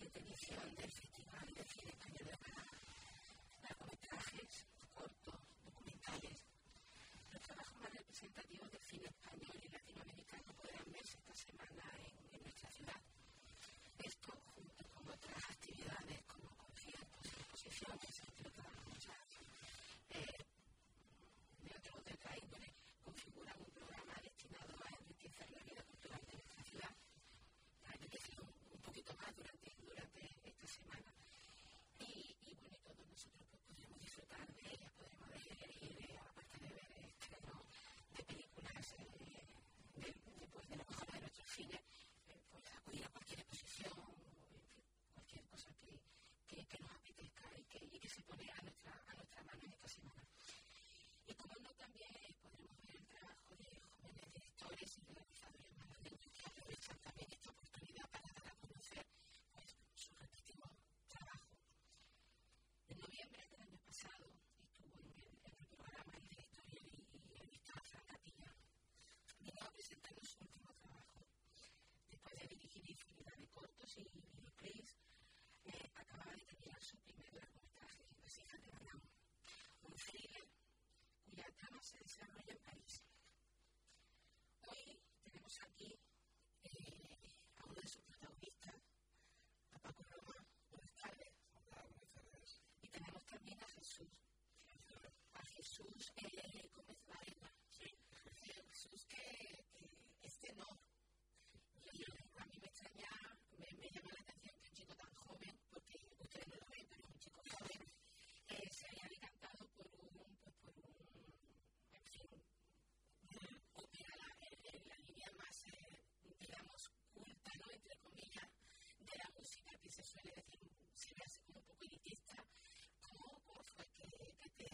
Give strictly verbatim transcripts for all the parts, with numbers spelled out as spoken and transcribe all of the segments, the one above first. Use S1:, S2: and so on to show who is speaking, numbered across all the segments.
S1: quinta edición del Festival de Cine Español de Málaga. Largometrajes, cortos, documentales. Los trabajos más representativos del cine español y latinoamericano podrán verse esta semana en, en nuestra ciudad. Esto, junto con otras actividades como conciertos, exposiciones, entre otras muchas eh, de otro de otra índole, configuran un programa destinado a enriquecer la vida cultural de nuestra ciudad, a enriquecerlo un, un poquito más durante, durante esta semana. Y, y bueno, y todos nosotros pues, podremos disfrutar de ella, podremos ir, eh, aparte de ver estrenos de películas eh, de, de, pues, de lo mejor de nuestro cine, eh, pues acudir a cualquier exposición, o, en fin, cualquier cosa que, que, que nos apetezca y que, y que se pone a nuestra, a nuestra mano en esta semana. Y como no, también podremos ver el trabajo de jóvenes directores y realizadores malagueños que aprovechan también esta oportunidad para dar a conocer pues, su respectivo trabajo. En noviembre del año pasado estuvo en el, en el programa el director y el guionista Fran Capilla. Vino a presentarnos su último trabajo. Después de dirigir infinidad de cortos y videoclips, eh, acababa de terminar su primer largometraje, Las hijas de Banao, un thriller cuya trama se desarrolla en París. Hoy tenemos aquí eh, a uno de sus protagonistas, a Paco Roma. Buenas tardes.
S2: Hola, buenas tardes.
S1: Y tenemos también a Jesús. A Jesús eh, Gómez Varela.
S2: Sí.
S1: Jesús que, que es tenor. Y a mí me extraña, me, me llama la atención que un chico tan joven, porque ustedes no lo ven, pero es un chico joven, eh, se haya decantado por un, pues por un, en fin, ópera, la, en la línea más, eh, digamos, culta, ¿no? Entre comillas, de la música que se suele decir, se ve así como un poco elitista. ¿Cómo, cómo fue que, que te...?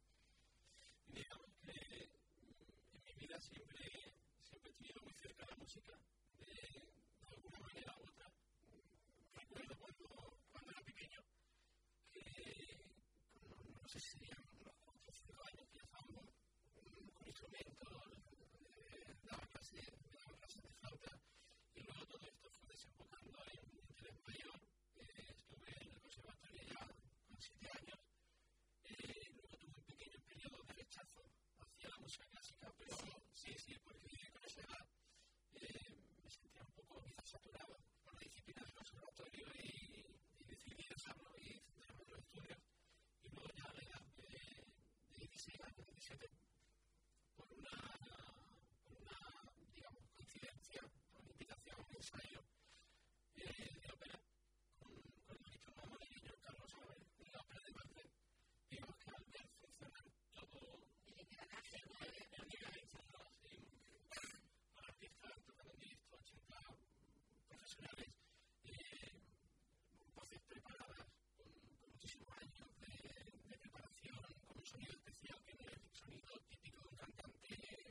S2: Digamos que en mi vida siempre, siempre he tenido muy cerca la música, de, de alguna manera u otra. Recuerdo cuando, cuando era pequeño, que con, no sé si serían unos cuatro o cinco años que estábamos con instrumentos, eh, daba clases daba clases de flauta, y luego todo esto fue desembocando en un interés mayor. Eh, estuve en el conservatorio ya con siete años. Eh, luego tuve un pequeño periodo de rechazo hacia la música clásica, pero sí, sí, porque con esa edad eh, me sentía un poco quizás saturado por la disciplina del conservatorio y, y decidí dejarlo y centrarme en los estudios. Y luego ya a la edad de, de dieciséis años, diecisiete, por una, por una, digamos, coincidencia, por una invitación a un ensayo eh, de ópera con, con el ministro madrileño Carlos Sabater, de la ópera de Madrid. Digamos que al ver funcionar todo
S1: El engranaje, ¿no?
S2: el organizado así, con artistas tocando en directo, ochenta profesionales, eh, voces preparadas con, con muchísimos años de, de preparación, con un sonido especial que no es el sonido típico de un cantante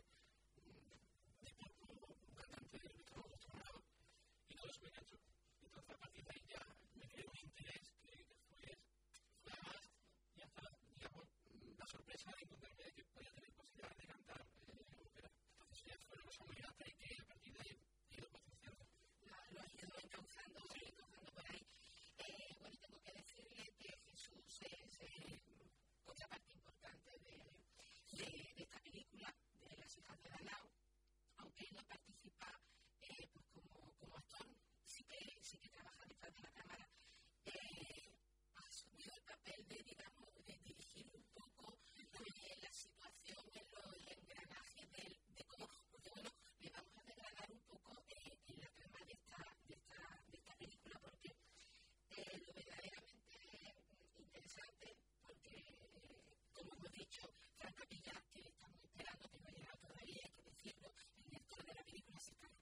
S2: de pop, un cantante del que estamos acostumbrados, y todo eso me enganchó. Entonces a partir de ahí ya me creó un interés que, que fue, fue además y hasta, digamos, la sorpresa de encontrarme de que podía tener posibilidades de cantar eh, ópera. Entonces ya fue una cosa muy grata y que a partir de ahí he ido potenciando.
S1: Lo, lo has ido encauzando, sí. encauzando por ahí. Eh, bueno, tengo que decirle que Jesús es eh, otra parte importante de, de, de esta película, de Las hijas de Banao, aunque él no participa eh, pues como, como actor, sí que, sí que trabaja detrás de la cámara. Eh, ha asumido el papel de, digamos, de dirigir un poco eh, la situación en los engranajes de, de cómo, porque bueno, le vamos a desgranar un poco eh, en la trama de esta, de esta, de esta película, porque eh, lo verdaderamente interesante, porque como hemos dicho, Fran Capilla, que estamos esperando, que no ha llegado todavía, hay que decirlo, el director de la película se está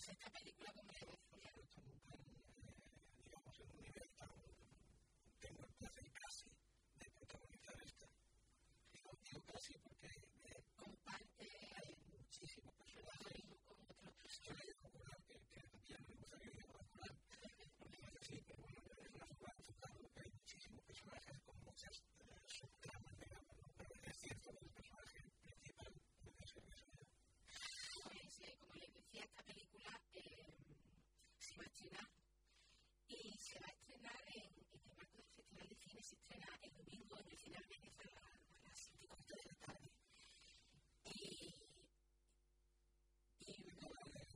S1: esta película, como le decía,
S3: digamos, en un nivel tan, tengo el placer casi de protagonizar esta. Y no digo casi porque
S1: comparte
S3: hay muchísimos personajes.
S1: con otros.
S3: Yo le digo popular, que, que a mí no me gusta que diga popular. No es así, pero bueno, es una forma de enfocarlo, que hay muchísimos personajes con muchas eh, subtramas, digamos, ¿no? Pero es cierto que el personaje principal debe ser eso.
S1: Pues, eh, como les decía, esta película eh, se va a estrenar y se va a estrenar en, en el marco del Festival de Cine. Se estrena el domingo en el Cine Almeneza a las siete y cuarto de la tarde. Y. y no,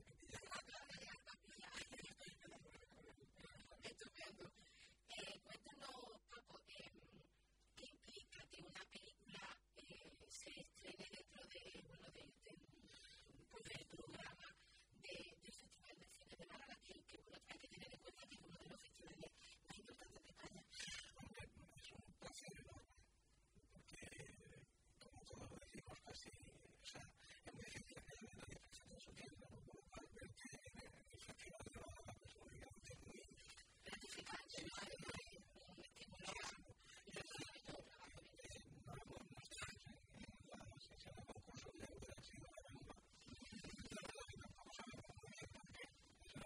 S1: estupendo. Eh, cuéntanos, Paco, eh, ¿qué implica que una película eh, se estrene dentro de, bueno, de, de, pues, del programa de, del Festival de Cine de Málaga, que, que bueno, hay que tener en cuenta que es uno de los festivales más importantes de España?
S3: Hombre, es un placer enorme, porque, como todos decimos, casi, o sea, es muy difícil que haya nadie presente en su tienda, ¿no? Por lo cual, verte en el Festival de Málaga, pues, digamos, es muy
S1: Gratificante, ¿no? Es un estímulo y es un trabajo bien hecho.
S3: no hemos mostrado en la sesión de concurso de hubiera sido la bomba. La verdad que tampoco sabemos muy bien por qué. O sea,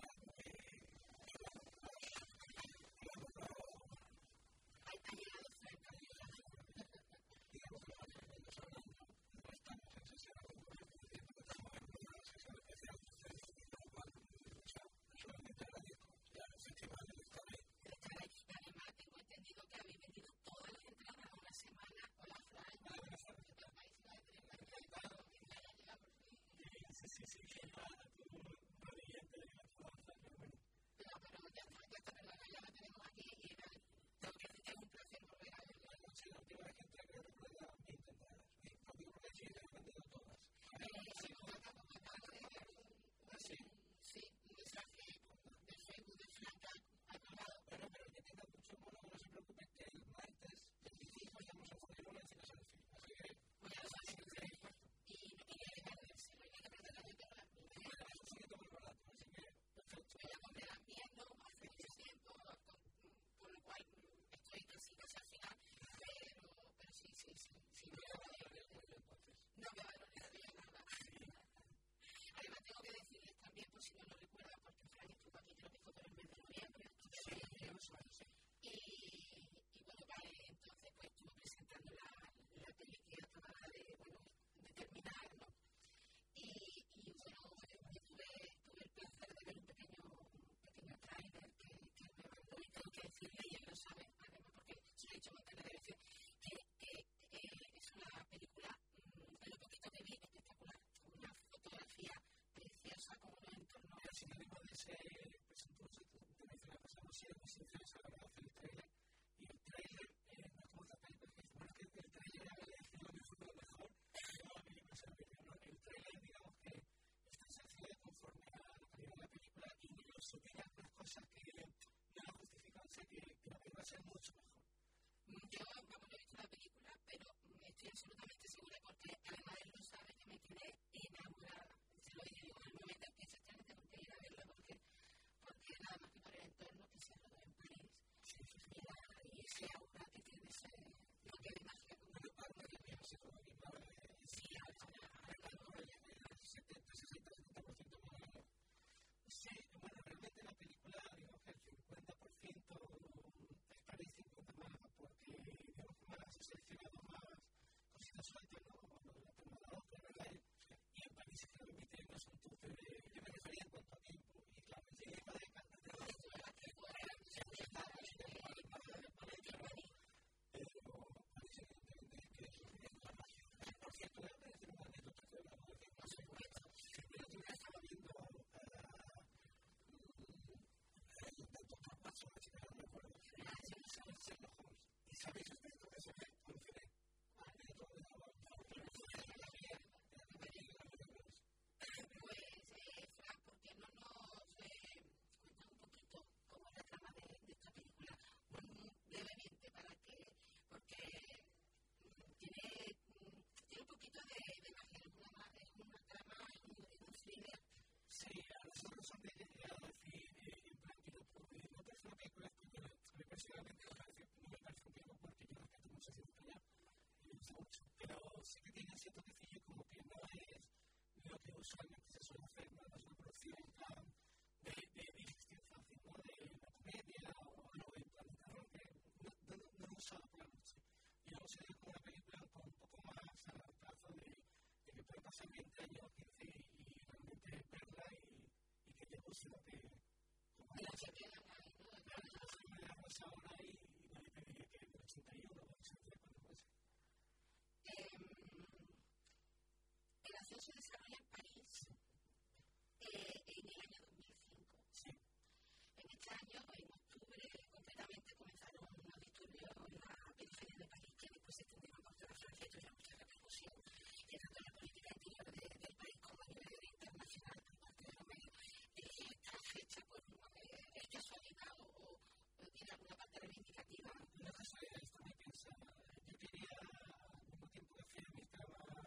S3: digamos, no,
S1: Ha llegado Franca.
S3: digamos que no estamos hablando, no estamos en sesión de concurso, diciendo que estamos en una sesión especial de ustedes, con lo cual, o sea, solamente agradezco ya el festival de estar ahí.
S1: Estar aquí, además, tengo entendido que habéis vendido todas las entradas una semana con la Fran.
S3: Vale, buenas tardes.
S1: El país no es de España, que ya llega por fin.
S3: Sí, sí, sí, que ya tuvo un rodillete de la mudanza, pero bueno.
S1: No, pero ya está, ya está, perdón, ya la tenemos aquí y era, tengo que decir que es un placer volver a verla.
S3: Bueno, sí, la última vez que entré creo que recuerdo veinte entradas. Y no digo porque sí, que he vendido todas.
S1: Eh, sí, como acabo de dejar un, un,
S3: Sí.
S1: sí, un mensaje del Facebook de Franca al colgado.
S3: Bueno, pero que tenga mucho mono, no se preocupe, que el martes veinticinco estamos en Fuengirola en Cine Selfie. Así que,
S1: Pues ya lo sabes, y no quería dejárselo, y hay que perder la gente con las mías.
S3: bueno, es un poquito más barato, así que, perfecto.
S1: Yo ya compré las mías, no, hace mucho tiempo, con, por lo cual estoy casi casi al final, pero, pero sí, sí, sí, sí, no me va a valer,
S3: Entonces,
S1: no me va a valer nada. Además, tengo que decirles también, por si no lo recuerdan, porque Fran estuvo aquí, creo que fue por el mes de noviembre,
S3: sí, eso es.
S1: y, y bueno, vale, entonces pues estuvo presentando la, la peli que acababa de, bueno, de terminar, ¿no? Y, y bueno, yo tuve, tuve el placer de ver un pequeño, un pequeño trailer que, que me mandó y tengo que decirle, y él lo sabe, además, porque se lo he dicho montones de veces, que, que eh, es una película, mmm, de lo poquito que vi, espectacular, con una fotografía preciosa, con un entorno.
S3: Pero sin ánimo de ser presuntuoso, te mencioné que hemos sido muy sinceros a la hora de hacer el trailer. Y el trailer, eh, no es como otra película que dice, bueno, es que el trailer a ver si lo disfruto mejor, no la película se repite, ¿no? El trailer, digamos que está sencillo conforme a la calidad de la película y nos supera las cosas que no la justifican, o sea que, que la película sea mucho mejor.
S1: Yo, vamos, no he visto la película, pero estoy absolutamente segura porque además él lo sabe que me quedé enamorada. Se lo dije, digo, en el momento en que se estrene tengo que ir a verla porque, porque nada más que por el entorno que se rodó en París, y, la, y ese aura que tiene ese, no quede magia como
S3: Bueno, Pablo, que ya se lo mismo,
S1: sí, ahora, ahora, ahora,
S3: el setenta, sesenta, setenta por ciento más o menos. Sí, bueno, realmente la película, digamos que el cincuenta por ciento es París, cincuenta por ciento más, porque digamos que más se seleccionado más cositas sueltas, ¿no? Lo de la tema de la ópera, ¿verdad? Y que usualmente se suele hacer, ¿no? Es una producción en plan de, de digestión fácil, ¿no? De la comedia o algo en plan de terror, que no, no, no es usado por la noche. Y luego se dio como una película con un poco más a largo plazo de, de que puede pasar veinte años o quince y, y realmente verla y, y que te guste lo que... Como la se queda ahí, ¿no? Claro, yo soy de la rosa ahora y bueno, te diría que en el ochenta y uno o ochenta y cuatro fue.
S1: El acción se desarrolla en París eh, en el año dos mil cinco.
S3: Sí.
S1: En este año, en octubre, concretamente comenzaron unos disturbios en la periferia de París que después se extendieron por toda Francia y tuvieron mucha repercusión, que tanto en la política interior de, del país como a nivel internacional por parte de los medios. Eh, esta fecha, pues, eh, ¿es casualidad o, o, o tiene alguna parte reivindicativa?
S3: No es casualidad, está muy pensada. Yo quería, al mismo tiempo que hacía mi trabajo,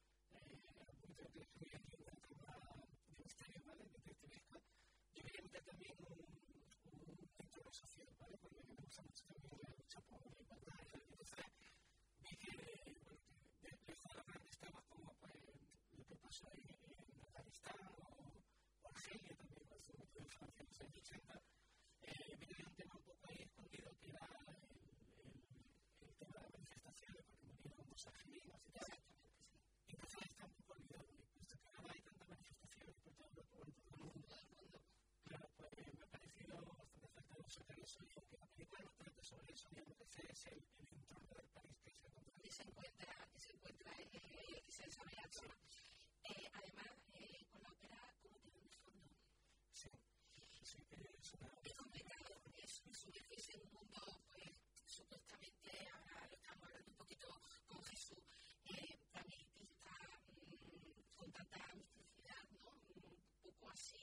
S3: muy creo que estuve aquí en un tema de misterio, ¿vale? De detectivesca. Yo quería meter también un, un entorno social, ¿vale? Porque me gusta mucho también la lucha por la igualdad. Entonces, vi que, bueno, que de lejos de los grandes temas como pues, lo que pasó en, en Afganistán o, o Argelia también, con su método de Francia en los años ochenta, eh, me dio un tema un poco ahí escondido que era el, el, el tema de las manifestaciones, porque murieron muchos argelinos y tal. Entonces está un poco olvidado, y puesto que ahora hay tantas manifestaciones por todo el mundo, claro, pues me ha parecido bastante faltoso sacar eso, y aunque la película no trata sobre eso, digamos que ese es el, el entorno del país que se encuentra.
S1: Que se encuentra, que se encuentra, eh, que se desarrolla la zona. Eh, además, eh, con la ópera como telón de fondo.
S3: Sí, sí, es una...
S1: Es complicado, es sumergirse en un mundo, pues, supuestamente, ahora lo estamos hablando un poquito con Jesús, eh, tan elitista, mmm, con tanta misticidad, ¿no? Un poco así,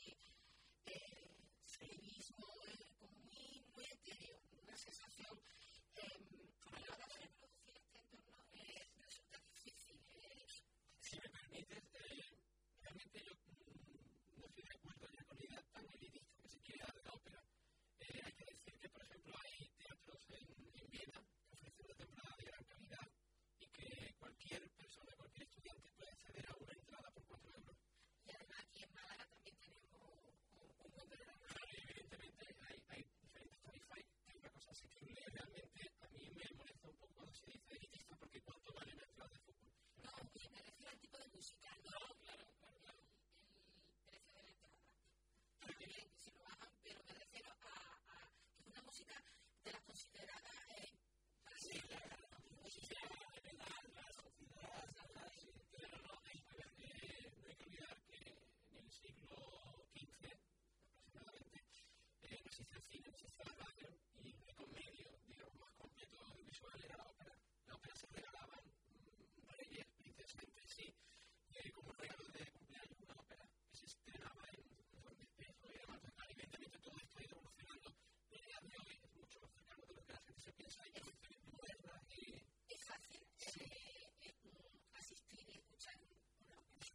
S1: eh, civismo, eh, como muy, muy etéreo, una sensación, eh, a la hora de reproducir este entorno eh, resulta difícil. Eh.
S2: Si me permites, eh, realmente yo mmm, no estoy de acuerdo ya con la idea tan elitista que se quiere dar de la ópera. Eh, hay que decir que, por ejemplo, hay teatros en, en Viena que ofrecen una temporada de gran calidad y que cualquier persona, cualquier estudiante puede acceder a una entrada por cuatro euros.
S1: Y además aquí en Málaga también tenemos un, un buen programa.
S2: Claro, y evidentemente hay, hay diferentes tarifas, que es una cosa asequible y realmente a mí me molesta un poco cuando se dice elitista porque ¿cuánto vale una entrada de fútbol?
S1: No, y me refiero al tipo de música, no,
S2: No, claro, claro, claro.
S1: el, el precio de la entrada. También, que si lo bajan, pero me refiero a, a que es una música de las consideradas eh, para
S3: Sí, la verdad, música de verdad, la sociedad, ¿sabes?
S2: Claro, no, hay que ver, eh, no hay que olvidar que en el siglo quince aproximadamente eh, no existía el cine, no existía la radio y el único medio, digamos, más completo audiovisual era la ópera. La ópera se regalaban mmm, reyes, princesas entre sí, eh, como un regalo de cumpleaños, una ópera que se estrenaba en un espejo y demás. Evidentemente todo esto ha ido evolucionando. El día de hoy es mucho más cercano de lo que la gente se piensa, hay producciones modernas y
S1: es fácil eh, eh, asistir y escuchar una ópera.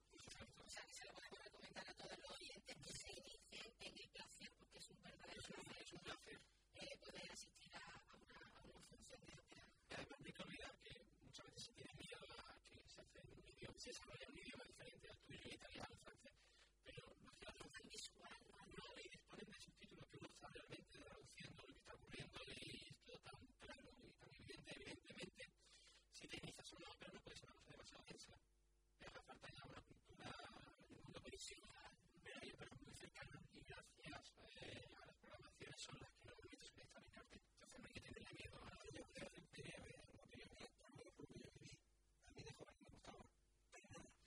S1: O sea, que se lo podemos recomendar a todos los oyentes que se inicien en el placer, porque es un verdadero placer,
S2: es un placer.
S1: eh, poder asistir a, a, una, a una función de ópera.
S2: Y además no hay que olvidar que muchas veces se tiene miedo a que se hace en un idioma, se desarrolla en un idioma diferente al tuyo, italiano, francés, pero los teatros
S1: Es visual, ¿no?
S2: no y disponen de subtítulos que uno está realmente traduciendo lo que está ocurriendo y es todo tan claro y tan evidente. Evidentemente, si te inicias una ópera no puede ser una cosa demasiado densa. Te hace falta ya una cultura en el mundo profesional, pero hay óperas muy cercanas y gracias eh, a las programaciones son las que normalmente suelen estar en arte. Entonces no hay que tenerle miedo a la
S3: Yo creo que quería ver, no quería ver, por lo que yo vi, a mí de joven me gustaba, pero nada.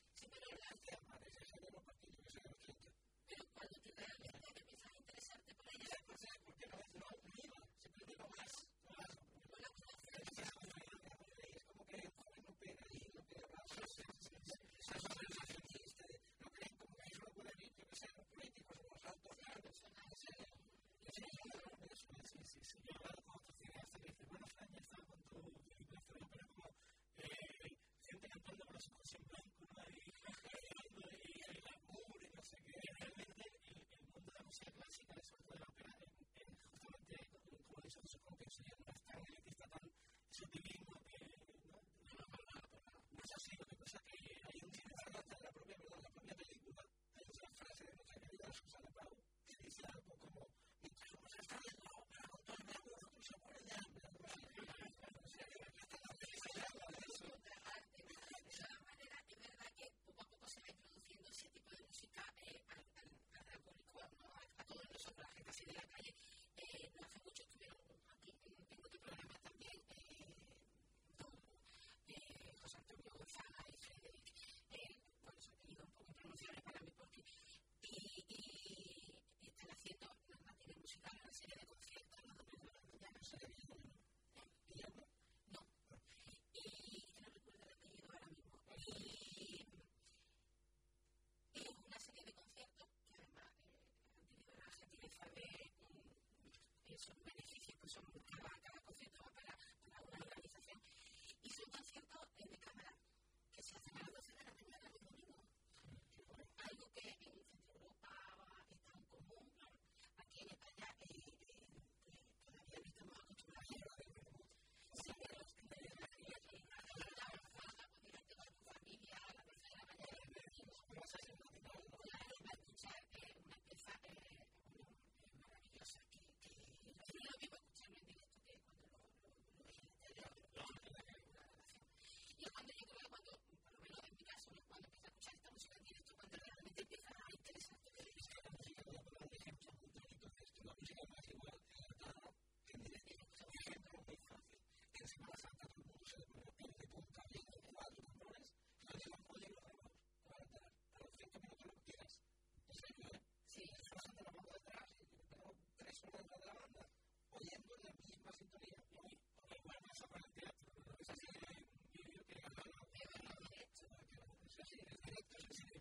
S1: esos beneficios pues son cada, cada concierto va para, para una organización y son conciertos eh, de cámara que se hacen a las doce de la mañana el domingo. Algo que en Centro Europa es tan común, aquí en España eh, eh, eh, todavía no estamos acostumbrados a verlo. Sí, pero los que de la familia que a la baja, pues irte con tu familia a las doce de la mañana y decimos, vas a ser una claro, va a escuchar eh, una pieza eh, maravillosa que, que yo no lo vivo escucharlo en directo que cuando lo, lo, lo veis en el teatro, una grabación. Y es cuando yo creo que cuando, por lo menos en mi caso, ¿no? Cuando empiezo a escuchar esta música en directo, cuando realmente empieza a interesarte que es que la música, voy a poner un ejemplo muy bonito, es que la música más igual que la guitarra, que en directo, por ejemplo, muy fácil. En Semana Santa todo el mundo se le pone el pelo de punta, bien, igual, los tambores, y lo llevan por los rebos, a los cinco minutos lo que quieras. ¿En serio, eh? Sí, es la gente la pongo detrás y tengo tres horas detrás de la banda oyendo la misma sintonía. Y igual pasa para el teatro, ¿no? Es así, hay un vídeo que gana la derecho, es así, es directo, es así,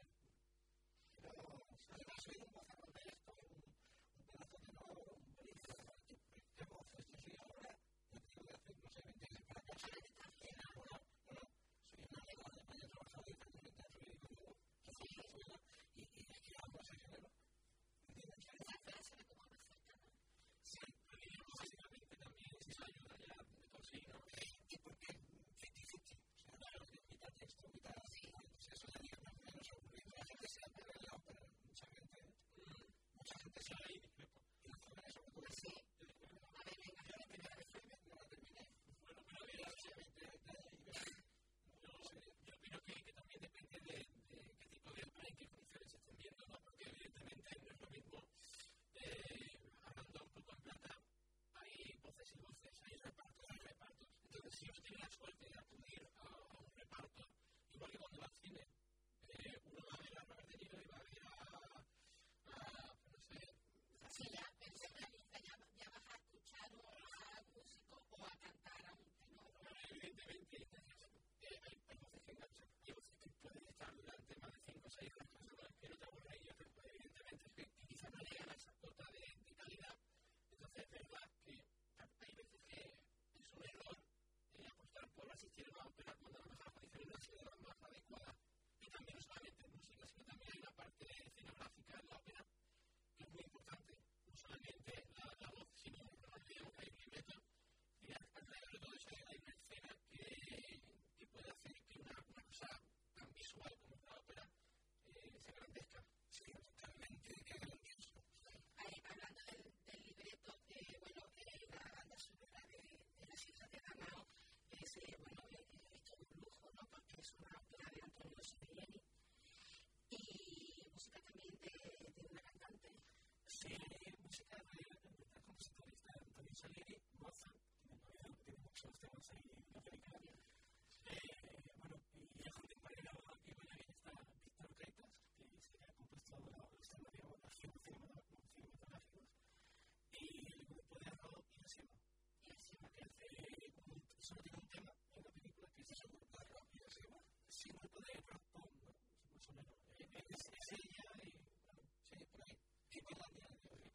S1: pero además soy un bozarrón de esto, un pedazo de no, un bonito, qué voz, esto soy ahora, yo tengo que hacer, no sé, veinte años para casa, ahora, bueno, soy un amigo de España trabajado y también en teatro y digo, que soy una escuela y es que hablo ese género. Esa frase de cómo me acerca, ¿no? Sí, porque yo básicamente también esa ayuda ya de por sí, ¿no? ¿Y por qué? cincuenta cincuenta. O sea, claro, mitad texto, mitad así, pues eso ya diga más o menos ocurriendo. La gente se acuerda de la ópera, mucha gente, mucha gente se la discrepo. Y los jóvenes sobre todo sí. A ver, venga, yo la primera vez fue, no la terminé. Bueno, pero a ver, la veinte años y veinte. Yo opino que, que también depende de, de qué tipo de ópera y qué condiciones se estén viendo, ¿no? Porque evidentemente no es lo mismo, eh, hablando un poco en plata, hay voces y voces, hay repartos y repartos. Entonces, si uno tiene la suerte de acudir a, a un reparto, igual que cuando va al cine, eh, uno va a ver a Robert De Niro y va a ver a, a no sé, así ya, personaliza, ya, ya vas a escuchar o a un músico o a cantar a un tenor. Bueno, evidentemente, eh, hay, hay voces que enganchan, hay voces que pueden estar durante más de cinco o seis horas que no te aburren y otras, evidentemente, que, que quizás no llegan a esa cota de, de calidad. Entonces, es verdad que hay veces que es un error eh, apostar por asistir a una ópera cuando a lo mejor las condiciones no han sido las más adecuadas. Y también no solamente en música, sino también hay una parte escenográfica en la ópera que es muy importante. No solamente la, la voz, sino no olvidemos que hay un libreto y alrededor de todo eso hay una escena que, que puede hacer que una, una cosa tan visual como una ópera eh, se engrandezca. Sí, totalmente, es grandioso. Ahí, hablando del, del libreto, eh, bueno, eh, la banda sonora de, de las hijas de Danao es, eh, bueno, eh, es todo un lujo, ¿no? Porque es una ópera de Antonio Sibeliani y música también de, de una cantante. Sí, música de la compositorista Antonio Salieri, Mozart, que tiene muchos temas ahí en América. Eh, bueno, y el contemporáneo que vaya bien está Víctor Gaitas, que se ha compuesto los temas de acción cinematográficos, y el grupo de rock Irasema. Irasema, que hace un, solo tiene un tema en la película, que es el grupo de rock Irasema. Sí, un grupo de rock pop, ¿no? Más o menos. Eh, es, es ella y, bueno, sí, por ahí. Y Finlandia.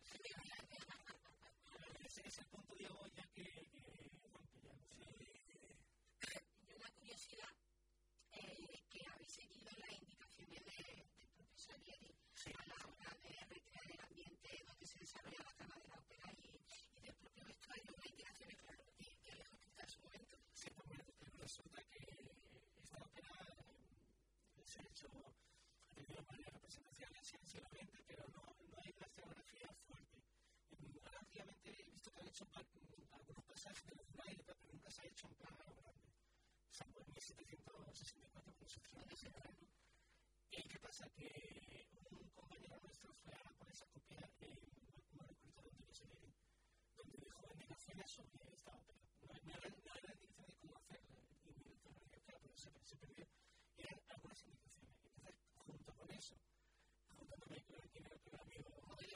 S1: Ese es el punto de olla que, que, bueno, que ya no sé. Y una curiosidad, eh, que habéis seguido las indicaciones de, del profesor Salieri sí. A la hora de recrear el ambiente donde se desarrolla la trama de la ópera y, y del propio vestuario, las indicaciones, claro, que, que les explica en su momento. Sí, pues bueno, resulta que esta ópera eh, se ha hecho, ha tenido varias representaciones, sinceramente, pero no, no hay una escenografía fuerte. Rápidamente he visto que han hecho algunos pasajes de los bailes, pero nunca se ha hecho en plan grande. Salvo en mil setecientos sesenta y cuatro, cuando se estrenó ese verano. ¿Y qué pasa? Que un compañero nuestro fue a poner esa copia en un manuscrito de Antonio Salieri, donde dejó indicaciones sobre esta ópera. No, no eran no era indicaciones de cómo hacerla, y mi doctor me dijo, claro, pero se, se perdió. Eran algunas indicaciones. Entonces, junto con eso, juntándome con el que era un amigo,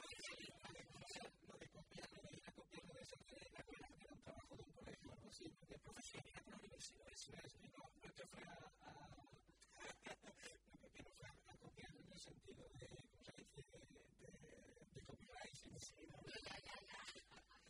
S1: lo de copiar, lo de ir a copiar, lo de ser de la escuela, que era un trabajo de un colegio o algo así, de profesor, era por la universidad, eso es, no, no que fue a, a no que no fue a copiar en el sentido de, ¿cómo se dice?, de, de, de copyright, sí, sí, no, ya, ya, ya.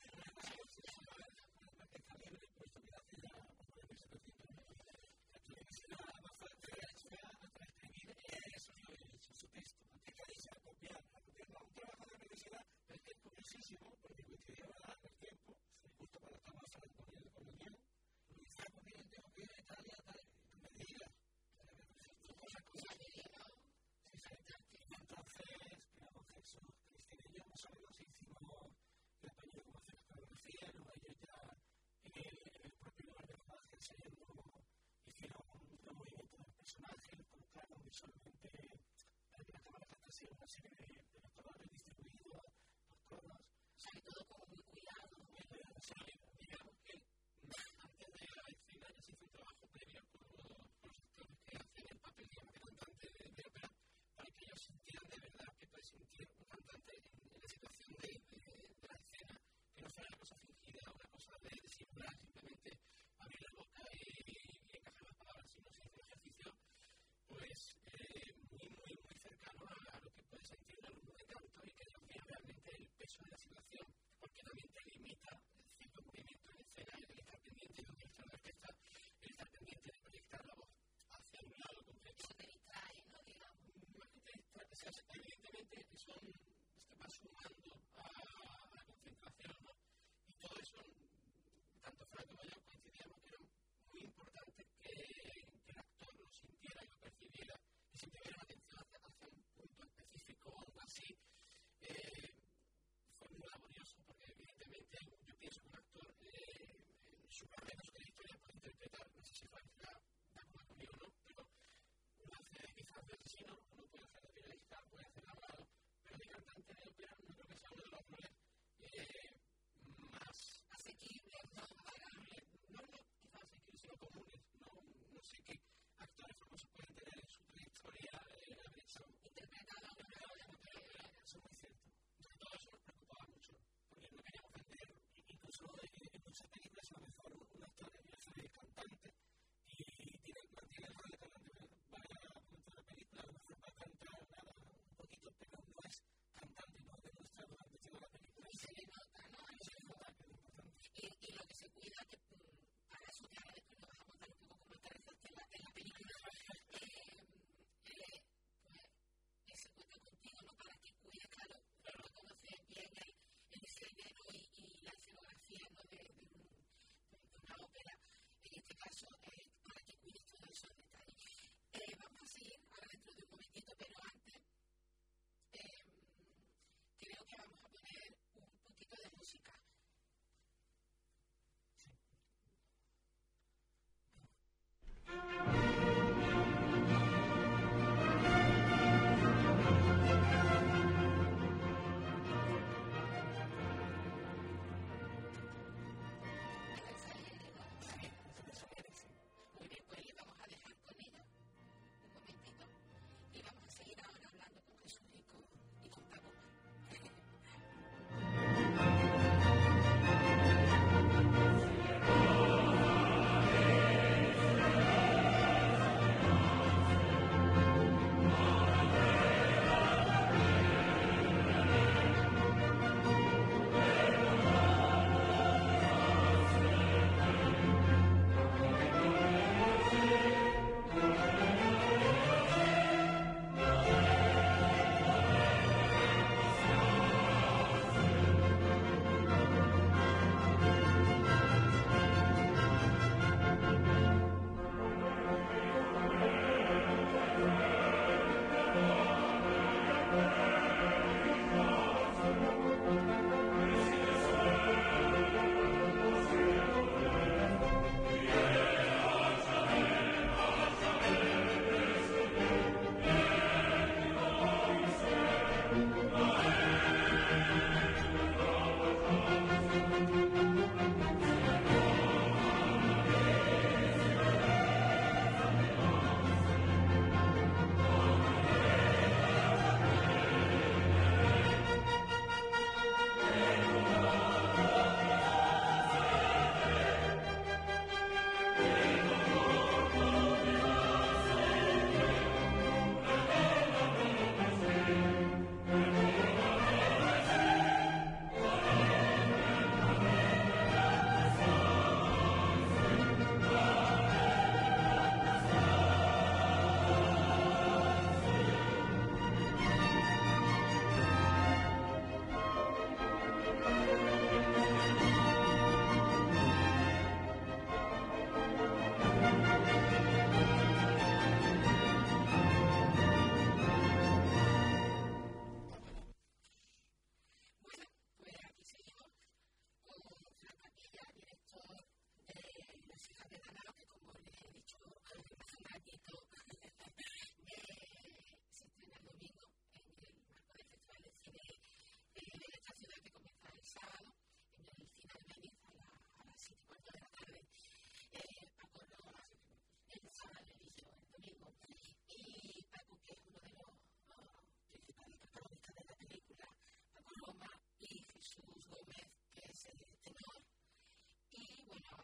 S3: curiosísimo, porque coincidía ¿verdad? El tiempo, justo cuando estábamos hablando con el, con el guión, lo que estaba con él, tengo que ir a Italia, tal, y me diga, cosas, cosas, sí, sí, entonces, digamos que eso, Cristina y yo más o menos hicimos el apaño de cómo hacer la coreografía, luego ellos ya en el, en el propio lugar de rodaje ensayando, hicieron un gran movimiento del personaje, lo colocaron visualmente para que la cámara fantasía una serie de, de los colores distribuidos, los tonos.
S1: Sale todo como muy cuidado.
S3: Muy cuidado, sale,
S2: digamos que antes de la escena ya se hizo un trabajo previo con los, con los actores que hacen el papel de cantante de, de ópera para que ellos sintieran de verdad que puede sentir un cantante en, en la situación de, de, de la escena, que no fuera una cosa fingida, una cosa de disimular, simplemente abrir la boca y, y encajar las palabras, sino se hizo un ejercicio pues eh, muy, muy, muy cercano a, a lo que puede sentir el alumno de canto y que ellos vean realmente el peso de la situación, porque también te limita cierto movimiento en escena, el estar pendiente de donde está la orquesta, el estar pendiente de proyectar la voz hacia un lado concreto.
S1: Eso te distrae, ¿no? Digamos.
S2: Más que te distrae, o sea, evidentemente que son, te va sumando a, a la concentración, ¿no? Y todo eso, tanto Fran como yo coincidíamos que era muy importante que, que el actor lo sintiera y lo percibiera, que siempre hubiera una atención hacia, hacia un punto específico o algo así. Eh, fue una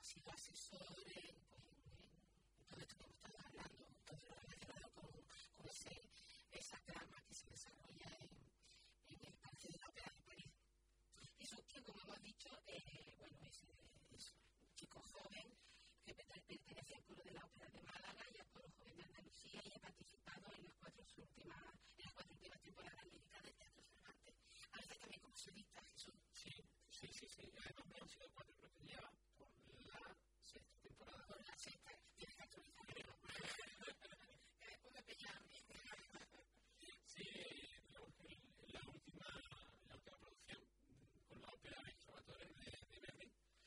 S1: sido asesor en, pues, en, en todo esto que hemos estado hablando, todo lo relacionado con, con ese, esa trama que se desarrolla en, en el Parque de la Ópera de París. Eso que, como hemos dicho, eh, bueno, es, es un chico joven que pertenece al coro de la Ópera de Málaga y al coro joven de Andalucía y ha participado en las cuatro últimas, en las cuatro últimas temporadas líricas del Teatro Cervantes. A veces también como solista, Jesús.
S2: Sí, sí, sí, sí. Además me han sido cuatro, creo que lleva por la sexta temporada.
S1: Por la sexta, tienes que actualizar. Que después me pilla a mí.
S2: Sí, digamos que la última, la última producción con la ópera El Trovatore de, de Verdi,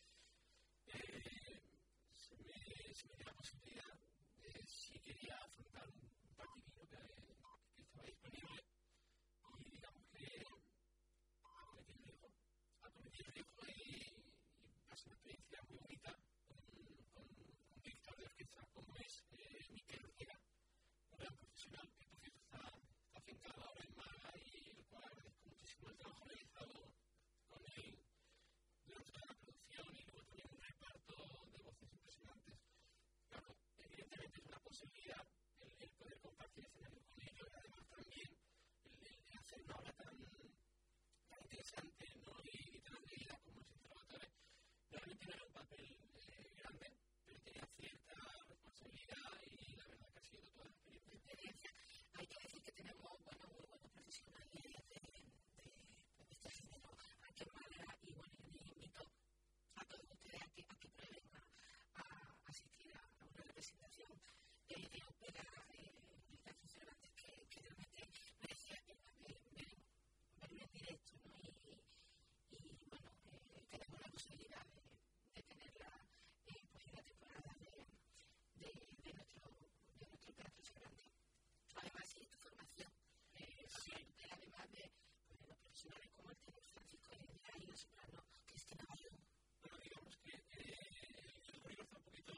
S2: eh, se, me, se me dio la posibilidad de si quería afrontar un partidino que, que estaba disponible y digamos que acometí el riesgo, acometí el riesgo y, y pasé una experiencia muy bonita con, con un director de orquesta como es eh, Miquel Ortega, un gran profesional que por cierto está, está afincado ahora en Málaga y el cual agradezco muchísimo el trabajo realizado con él durante toda la producción y luego también un reparto de voces impresionantes. Claro, evidentemente es una posibilidad el, el poder compartir escenario con ellos y además también el, el, el hacer una obra tan, tan interesante, ¿no? y, y tan atrevida como es el Trovatore. Realmente no era un papel eh, grande, pero tenía cierta responsabilidad y la verdad que ha sido toda la experiencia.
S1: Hay que decir que tenemos, bueno, muy buenos profesionales de, de, de, de este género aquí en Málaga y bueno, yo les invito a todos ustedes a que, a que prueben a, a asistir a, a una representación de, de ópera eh, en el Teatro Cervantes que, que realmente merecía la pena ver, ver, verlo en directo, ¿no? Y, y bueno, eh, tenemos la posibilidad de, de tenerla eh, pues en la temporada de, de, de, nuestro, de nuestro Teatro Cervantes. Además, sí, tu formación, eh, sí. Además de pues, los profesionales como el tenor Francisco Heredia y la soprano Cristina Bayón.
S2: Bueno, digamos que eh, el currículum está un poquito...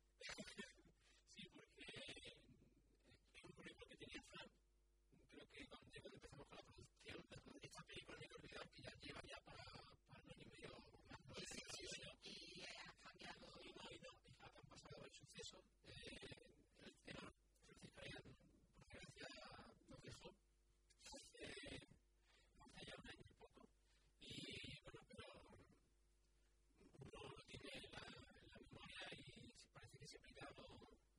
S2: sí, porque es un currículum que tenía Fran. Creo que cuando, cuando empezamos con la producción de esta película, no hay que olvidar que ya lleva ya para, para un año y medio más. ¿No?
S1: Sí, sí, sí, sí. Y ha cambiado.
S2: Y no, y no, y han pasado el suceso. Eh, el tenor Francisco Heredia, por desgracia, nos dejó hace, hace ya un año y poco. Y bueno, pero uno lo tiene en la, en la memoria y parece que siempre ha quedado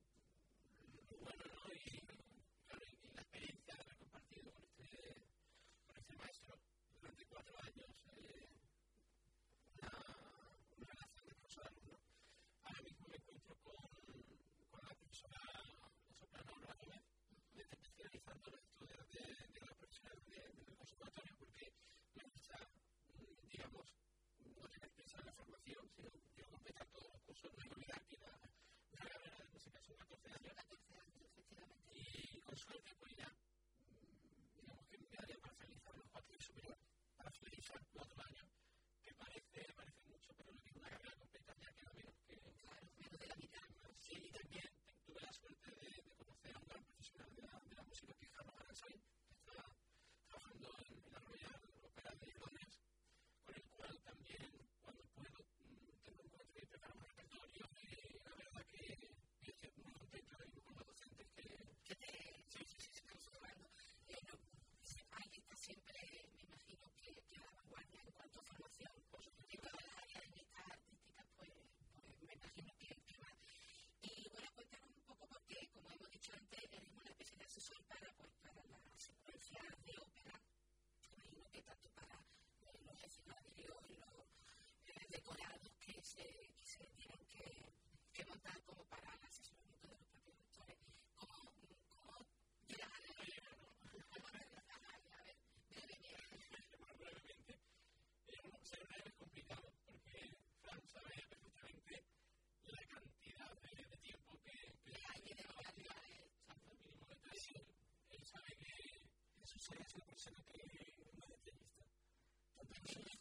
S2: muy bueno, ¿no? Y claro, y, y la experiencia de haber compartido con este, con este maestro durante cuatro años eh, una, una relación de profesor-alumno. Ahora mismo me encuentro con, con la profesora, la soprano Laura Gómez, de especializando los estudios de, de la profesional de, del conservatorio, porque me gusta, digamos, no tener que pensar en la formación, sino quiero completar todos los cursos. No hay que olvidar que la, la carrera de música son catorce años,
S1: catorce años, efectivamente.
S2: y con suerte, pues ya, digamos que me daría para finalizar los cuatro años superiores, para finalizar cuatro años, que parece, parece mucho, pero lo que es una carrera completa ya queda menos que.
S1: Claro, menos de la mitad.
S2: Sí, y también tuve la suerte de, de conocer a un gran profesional de la, de la música, que es Carlos Aranzay, que está trabajando en, en la Royal Opera de Londres, con el cual también, cuando puedo, tengo un encuentro y preparo un repertorio, y la verdad que estoy muy contento de ir con los docentes que.
S1: Que te, sí, sí, sí, estamos hablando. Eh, no, ahí está siempre, me imagino, que, que a la vanguardia en cuanto a formación, por supuesto, en todas las áreas de estas artísticas, pues, pues me imagino que, que va. Y bueno, cuéntanos un poco porque, como hemos dicho antes, eres una especie de asesor para, pues, para la secuencia de ópera. Imagino que tanto para eh, los escenarios y los eh, decorados que se, que se tienen que, que montar como para el asesoramiento de los propios actores. ¿Cómo, cómo llegas a la idea? ¿Cómo regresas ahí? A ver, brevemente.
S2: Bueno, brevemente, eh, bueno, ser breve es complicado, porque Fran sabe perfectamente la cantidad de, de tiempo que, que
S1: Le hay que dedicar
S2: al mínimo de tres. Él sabe que eso sería ser una persona que es muy detallista. Tanto en su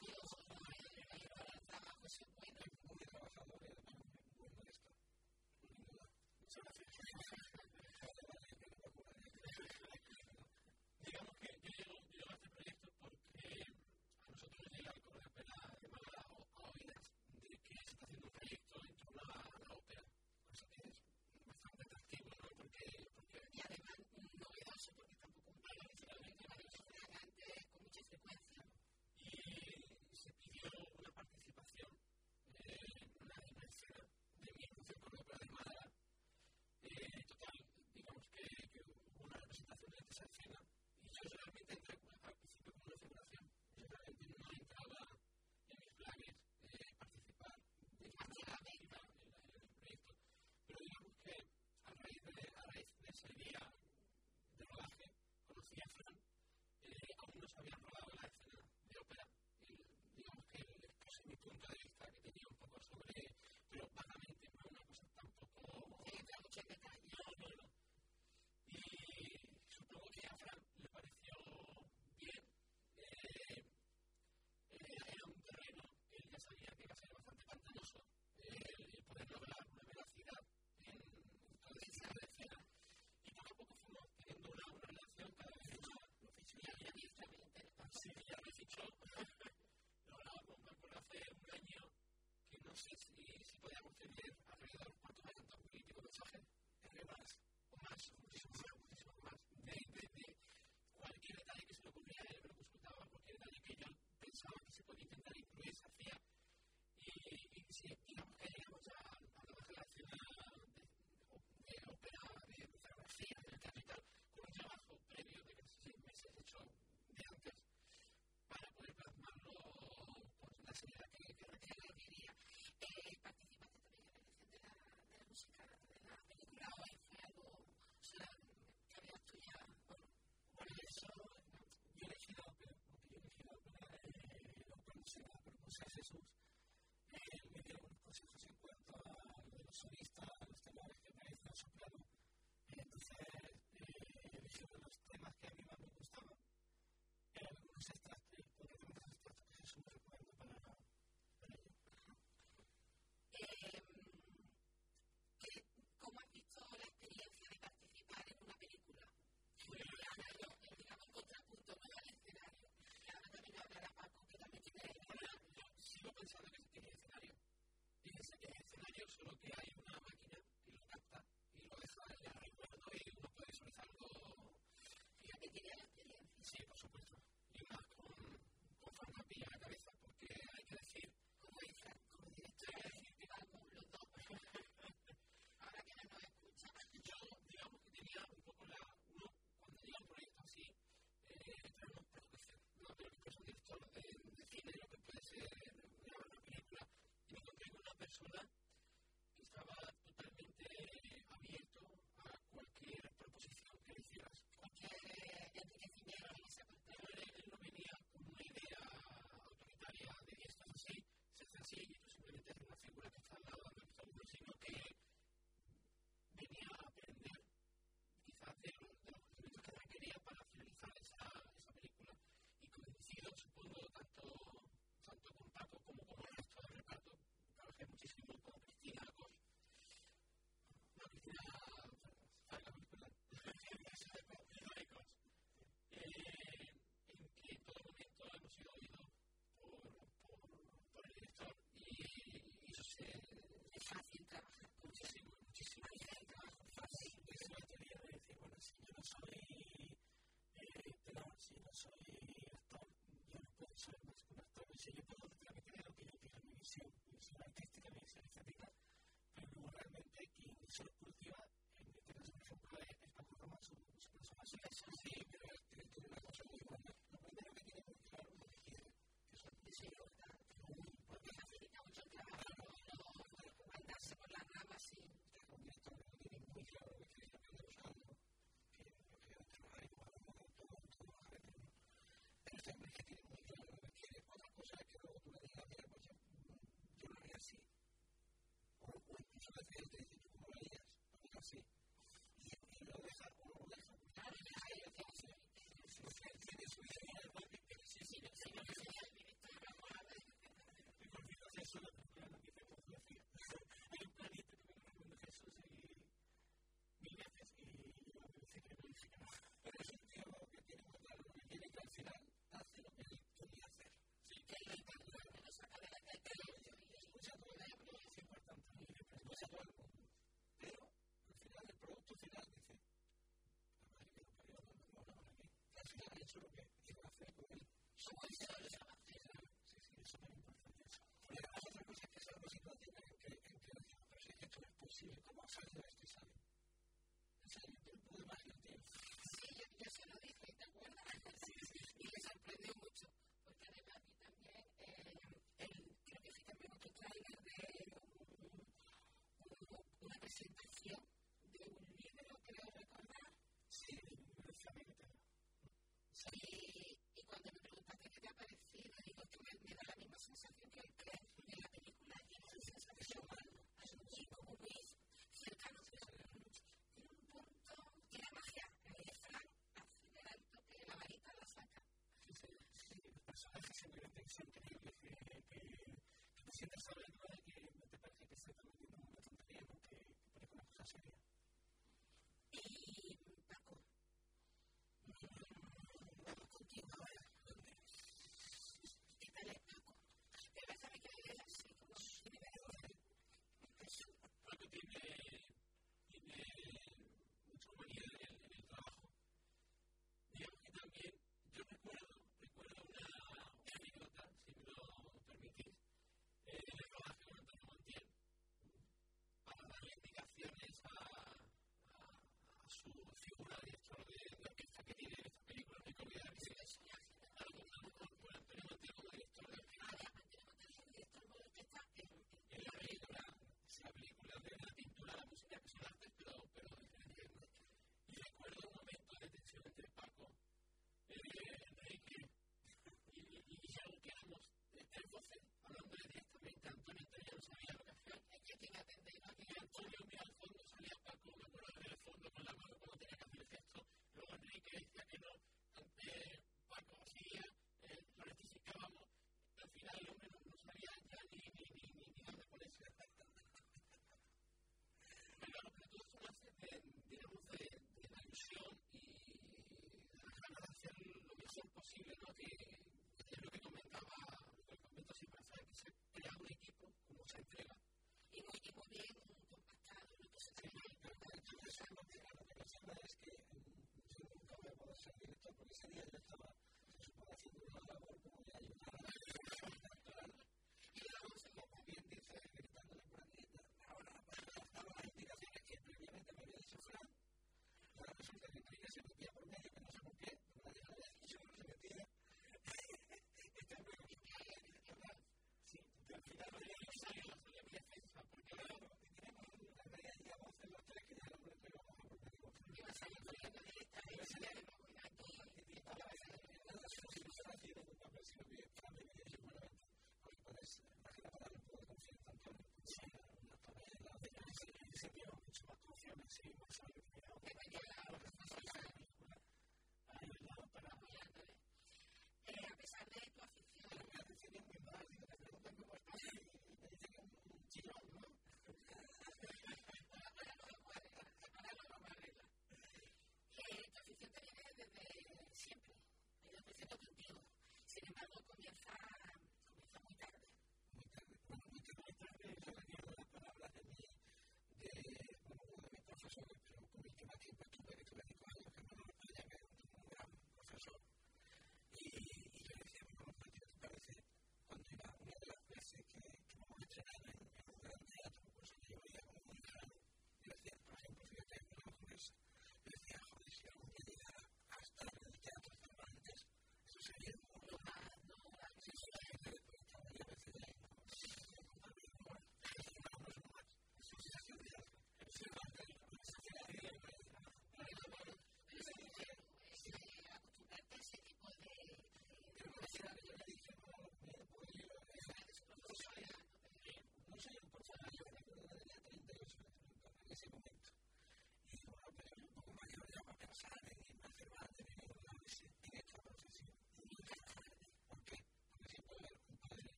S1: el trabajo es bueno.
S2: es muy trabajador y además muy modesto. Muchas gracias. Digamos que yo llego, yo llego a este proyecto porque a nosotros nos llega el coro de ópera de Málaga a oídas de que se está haciendo un proyecto en torno
S3: José Jesús, él me dio unos consejos en cuanto a lo de los solistas, a los tenores que parecen soprano. Entonces, eh, dije de los temas que a mí más me gustaban, eran algunos extractos, concretamente los extractos que Jesús me recomienda para, para ello.
S1: Eh, ¿Cómo has visto la experiencia de participar en una película? Bueno, yo, digamos, en contrapunto, ¿no?, al escenario. Y ahora también hablará Paco, que también tiene...
S2: Bueno, yo sigo pensando que tiene escenario. Fíjense que es escenario, solo que hay una máquina que lo capta y lo deja en el recuerdo y uno puede visualizarlo.
S1: Fíjate que tiene la experiencia.
S2: Sí, por supuesto. Y más con, con farmacia en la cabeza, porque hay que decir,
S1: Como hija, como directora, decir que vamos los dos. Ahora que no nos escucha.
S2: yo, digamos que tenía un poco la. Uno, cuando llega un proyecto así, eh, tenemos producción. No tengo que ser un director de, de cine, lo que puede ser grabar una película. Y me encontré con una persona que estaba totalmente abierto a cualquier proposición que le hicieras.
S1: Cualquier enriquecimiento en esa pantalla.
S2: Él, él no venía con una idea autoritaria de esto es así, se hace así, y tú simplemente eres una figura que está al lado del obstáculo, sino que venía a aprender quizás de, lo, de los conocimientos que requería para finalizar esa, esa película. Y coincido, supongo, tanto, tanto con Paco como con el resto del reparto. Trabajé muchísimo con Cristina Cos. No, Cristina Fargas, perdón. Cristina Cos. Eh, en que en todo momento hemos sido oídos por, por, por el director y, y eso se,
S1: Es fácil trabajar con
S2: muchísimo, muchísimo.
S1: el trabajo fácil.
S3: Es una teoría de decir, bueno, si yo no soy eh, tenor, si no soy actor, yo no puedo ser más que un actor. Si yo puedo transmitir lo que yo quiero, mi visión, mi visión artística, mi visión estética, pero luego realmente quien se lo cultiva, en este caso, por ejemplo, es es Paco Roma, su, su personaje. Sí, pero él tiene tiene una cosa muy buena. Lo primero que tiene muy claro es lo que quiere, que es un diseño,
S1: Porque facilita mucho el trabajo, no andarse por las ramas y...
S3: un director que lo tiene muy claro lo que quiere, lo que anda buscando, que lo que quiere trabajar y todo, todo, todo bajar el tema. Pero este hombre es que tiene muy claro lo que quiere. Otra cosa es que luego tú le digas, mira, pues yo, yo lo haría así. O, o incluso a veces él te dice, tú cómo lo harías, lo haría así. Y, y lo deja, o no lo deja.
S1: Claro, ya sé, yo tengo que
S3: Porque él tiene su idea, pero sí, sí,
S1: sí, no sé, el director vamos a ver.
S3: y por fin hace eso la película en la que hacemos fotografía. Hay un planeta que me lo recomienda Jesús y mil veces y yo me dice que me dice que no. Pero es un tío que tiene muy claro lo que quiere y que al final hace lo que él quería hacer.
S1: Sí, que lo encanta, que lo saca de la cartera y
S3: Escucha todo el mundo, es importante, escucha todo el mundo. Pero al final el producto final dice, la madre que no parió, no me mola por aquí. Al final eso es lo que quiero hacer con él.
S1: como el sol, esa bacteria.
S3: Sí, sí, es súper importante eso. Y además otra cosa es que esa cosa importante en que en que decimos, pero si esto no es posible, ¿cómo ha salido esto y sale? En serio, tiene un poco de magia, tío.
S1: Sí, yo, yo se lo dije, ¿te acuerdas? Sí, sí. Y le sorprendió mucho, porque además vi también, eh, el, creo que fue también otro trailer de un, un, una presentación de un libro, creo recordar.
S3: Sí, es flamenco.
S1: Y, y cuando me preguntaste qué te ha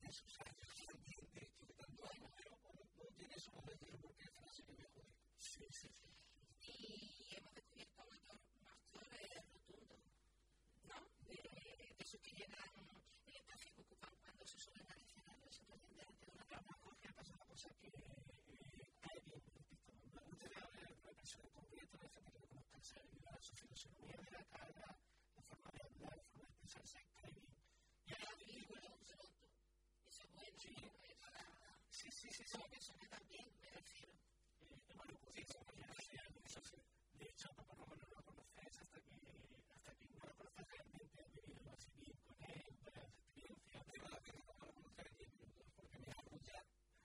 S3: esos años también, de hecho, que tanto bueno, pero no tiene eso de decir porque es frase que me jode. Sí, sí, sí.
S1: Y hemos descubierto un motor más rotundo, ¿no? De, de esos que llenan el espacio que ocupan cuando se suben al escenario, se pueden delante de una trama.
S3: Porque pasa una cosa que cae bien, no te da la persona concreta, la gente que lo conozca, su filosofía de la carga, la forma de hablar, la forma de pensar, se cae bien.
S1: Y a la película, un segundo. Eso es bueno.
S3: Sí, sí, sí, sí.
S1: Como persona también, me refiero.
S3: Bueno, pues eso, de hecho, papá no lo conoces hasta que hasta que no lo conoces realmente, has vivido así bien con él, para la experiencia, pero la pena no lo conocer en diez minutos, porque me hago ya.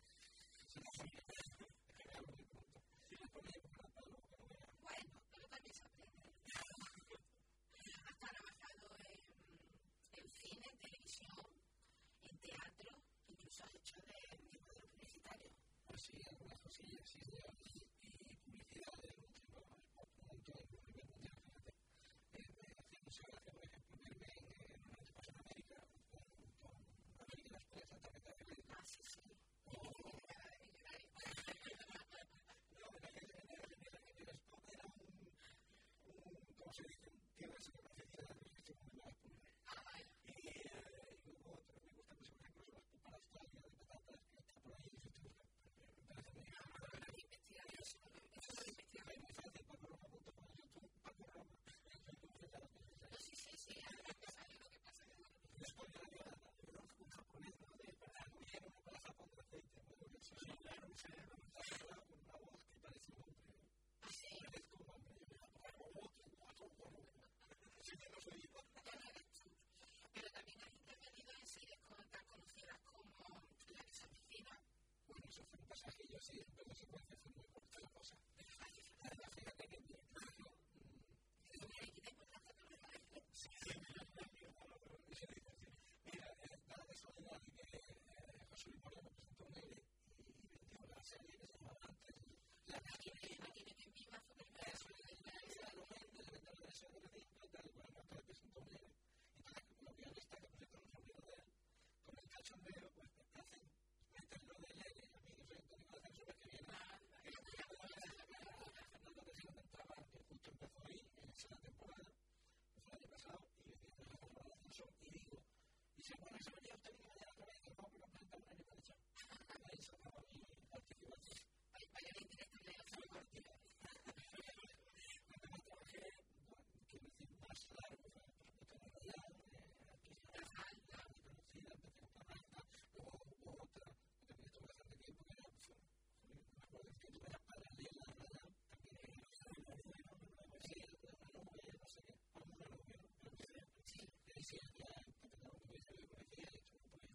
S3: Es que me hago muy pronto. Y después me llevo para luego que no me hago.
S1: Bueno, pero también se aprende. Has trabajado en, en cine, en televisión, en teatro, incluso has hecho de animador publicitario.
S3: Pues sí, algunas cosillas, sí, y publicidad del último, un montón, un nivel mundial, fíjate. Hacía mucha gracia, por ejemplo, verme en una antepasada en América, con América Express, la tarjeta de crédito.
S1: Ah, sí, sí.
S3: No, en el spot era un, ¿cómo se dice? Tierra sin capacidad de la que se mueve la pulga. Y luego otro que me gusta mucho, por ejemplo, son las puparas Claudia de patatas, que está por ahí, y me parece muy
S1: Investigador, eso es investigador.
S3: muy fácil, Paco Roma, punto com, YouTube, Paco Roma.
S1: No, sí, sí, sí, algo que pasa, algo que pasa.
S3: Después de la guerra, un japonés, ¿no? De para bien, para Japón de aceite, bueno, que eso sí, claro, o sea, con una voz que parece un hombre.
S1: Sí.
S3: Parezco un hombre, yo me la pongo otro, otro, otro. Sí, que no soy yo.
S1: Pero también has intervenido en series tan conocidas como La que se avecina.
S3: Bueno, eso fue un pasajillo, sí, pero secuencia fue muy corta la cosa. Fíjate que mi hermano... Sí, sí, mira, dada la casualidad de que José Luis Moreno presentó un L y vendió la serie que se llamaba antes La Gasolina.
S1: Aquí tiene que viva fue primera vez.
S3: Lo vende, le vende la versión de la cinta y tal, y bueno, otra vez presentó un L. Entonces, como lo guionista que presentó un sobrino de él, con el cachondeo, pues te hacen meterlo del L, a mí que soy Antonio de la censura que viene. Fernando que se lo comentaba, que justo empezó ahí, en esa temporada, pues el año pasado, y yo digo, no, no, no, no, y digo, dice, bueno, eso venía usted y mañana otra vez, y no, pero presenta un año para echar. Ahí sacaba mi participación.
S1: Vaya de indirecto de la
S3: Soy partida. Cuando me trabajé, quiero decir, más largo, fue, por supuesto, en realidad, aquí se llama Alta, muy conocida, empecé con Alta, luego hubo otra, que también estuve bastante tiempo, que era, me acuerdo que tuve la paralela, ¿verdad? También era una nube, una nube, no sé qué, una nube, no sé qué, sí, que decía, ya, que tenía un nube, se me parecía, y hecho, pues,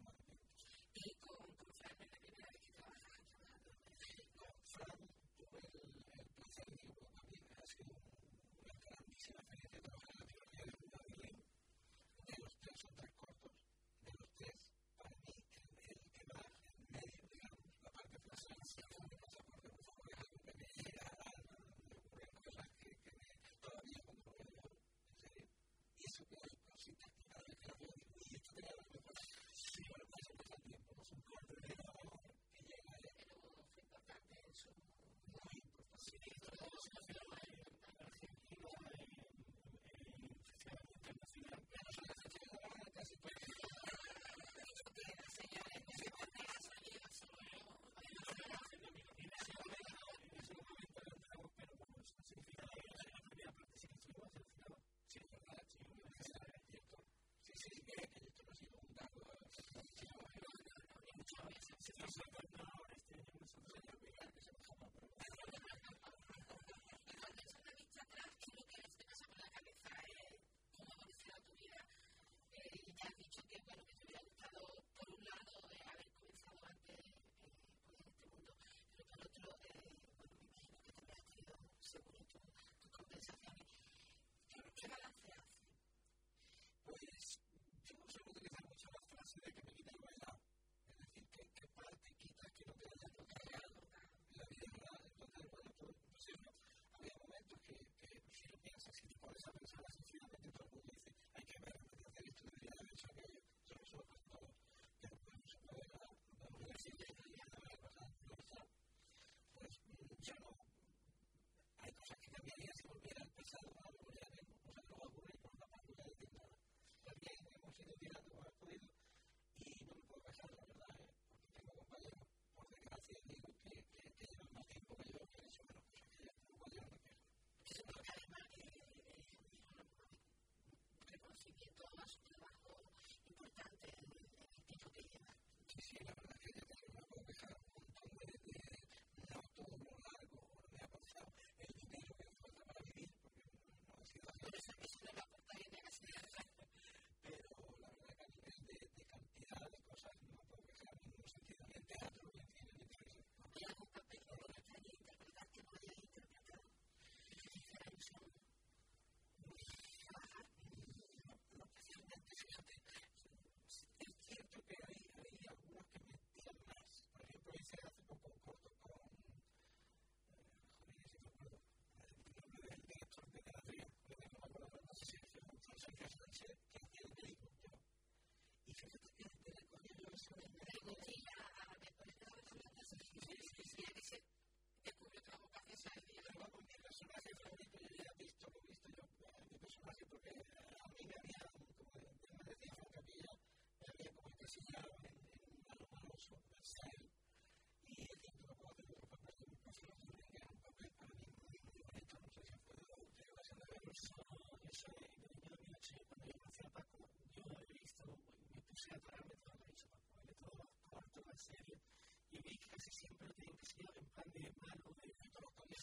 S3: encasillado en, en algo malo superficial y el tiempo que puedo hacer de los papeles de mi profesor que era un papel para mí muy, muy bonito, no sé si fue de la ocasión de verlo. Eso, eso de yo de mil ocho, cuando yo conocí a Paco, yo he visto, me puse a pararme todo lo que hizo Paco, de todo corto, en serio, y vi que casi siempre lo tenía encasillado en plan de malo, de todos los cambios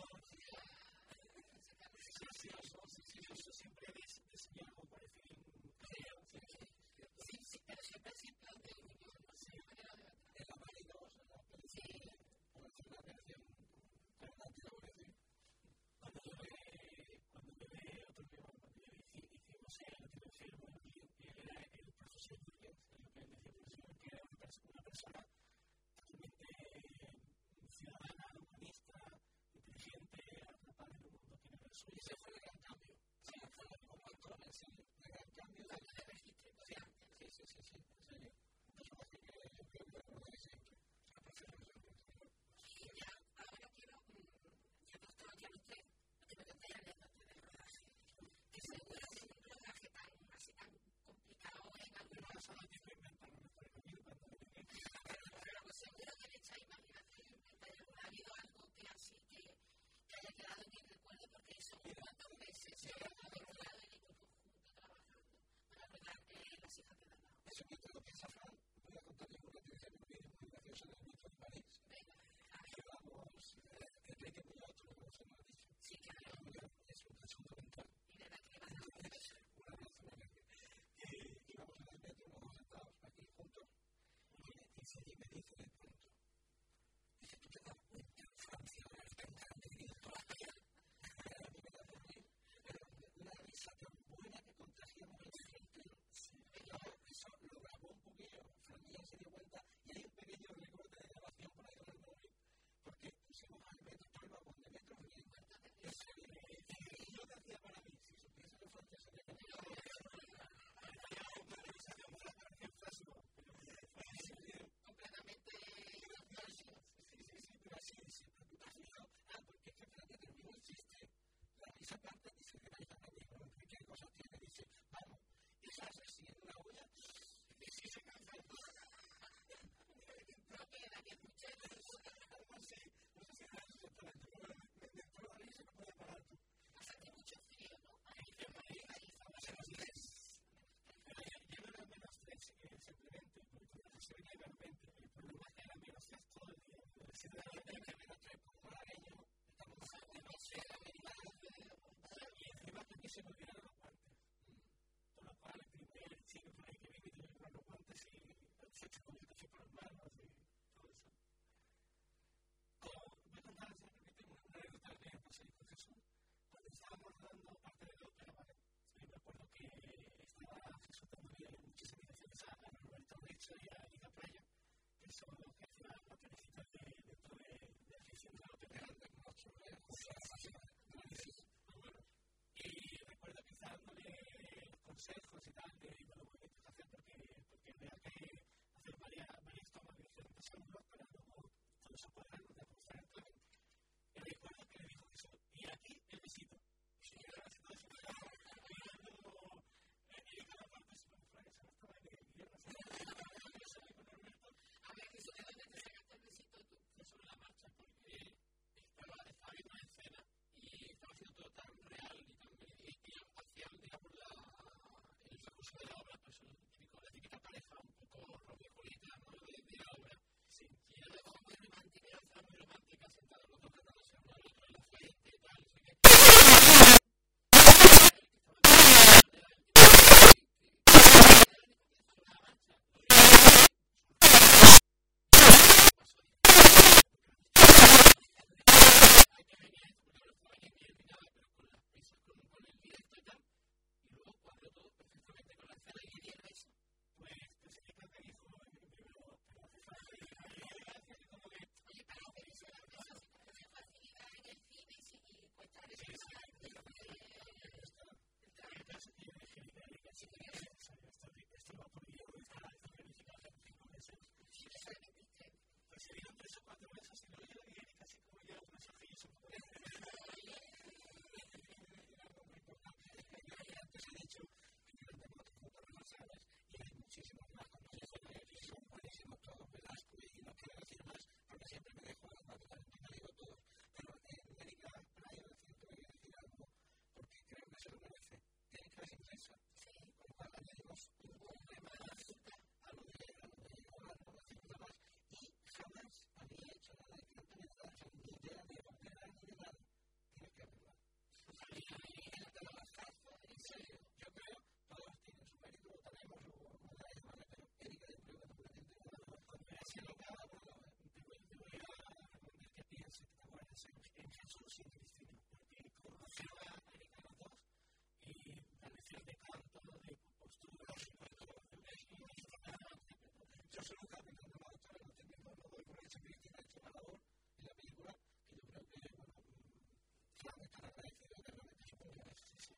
S3: gracioso, sencilloso, siempre diseñó algo parecido, creo, sí, sí, sí, pero siempre así en plan de unión, no sé, manera de verdad. En la Mari dos, en la película, por hacer una versión cargante de la cuando yo ve, cuando yo ve otro tema, cuando yo hicimos la televisión, bueno, era el profesor Williams, lo que él decía, profesor, que era una persona totalmente ciudadana, humanista, inteligente, atrapada en un mundo que no era suyo. Ese fue el gran cambio. Sí, fue como actor, sí, el gran cambio de la registro. Sí, sí, sí, sí, en serio. Un personaje que yo recordaré siempre. La profesora de la y ya, ahora quiero, ya no estaba ya usted, que me conté anécdotas de rodaje, que seguro que en un rodaje tan, así tan complicado en algunos casos, no tengo que inventarlo, me fue conmigo cuando me dije. Pero pues seguro que le echáis, imagínate, ha habido algo que así que haya quedado en el recuerdo, porque son cuántos meses se ha quedado en equipo junto trabajando para rodar Las hijas de Danao. Eso que te lo piensas, Fran, voy a contarle una actividad que me viene muy graciosa en el metro de París. Llevamos Enrique Piloto, lo hemos dicho. Sí, claro. Es un asunto mental. Y de verdad que le vas a hacer un abrazo, íbamos en el metro, nos sentados aquí juntos, y se me dice de pronto, dice, ¿tú te das cuenta? Francia ahora es tan grande que tiene toda la vida. Era mi vida por mí. Pero la risa tan buena que contagiamos el mundo entero. Eso lo grabó un poquillo. Fran ya se dio cuenta y hay un pequeño recorte de grabación por ahí en el móvil. Porque pusimos al metro, todo el vagón de metro bien. Y yo decía para mí, si supiese que Francia sería campeón. Completamente nostálgico. Sí, sí, sí, pero así, siempre tú te has fijado. Ah, porque es que Francia terminó el chiste. La risa parte dice que vaya a cambiar, pero ¿qué cosas tiene? Dice, vamos, y se hace así en una olla, y si se cansa el todo. No queda que escuché. No sé, no sé si era eso exactamente, pero me entró la risa y no podía parar tú. Pasaste mucho frío, ¿no? Ahí, ahí, ahí, estamos en los tres. Yo no era menos tres, simplemente, porque la gestión era menos veinte. El problema era menos tres todo el día. Si te da menos tres por malagueño, estamos en no sé, y encima que se me olvidaron los guantes. Por lo cual, el primer chico por ahí que viene tiene que poner los guantes y se echa con el café por las manos y todo eso. Como voy a contar, si me permiten, una anécdota que me pasó con Jesús. Cuando estábamos rodando parte de la ópera, ¿vale? Me acuerdo que estaba Jesús dándole muchas invitaciones a Roberto Richo y a Liga Playa, que son los que hacen la opericita dentro de la afición de la ópera. Y recuerdo que estaba dándole los consejos y tal de los movimientos que hacer, porque vea que hacer varias tomas de diferentes ángulos para luego todo eso cuadrarlo de ajustar el clave. Y recuerdo que le dijo Jesús, y aquí el besito. Y ahora haciendo eso, mirando y cada parte se me fue, eso no estaba en el guión, no sé. se nota, bueno, te voy, te voy a recomendar que pienses, que te acuerdes en Jesús y en Cristina, porque conoció a América los dos y la lección de canto, de postura, yo soy un capitán de la doctora, no te no doy por hecho que Cristina ha hecho una labor en la película que yo creo que, bueno, que van a estar agradecidos de realmente su propia decisión.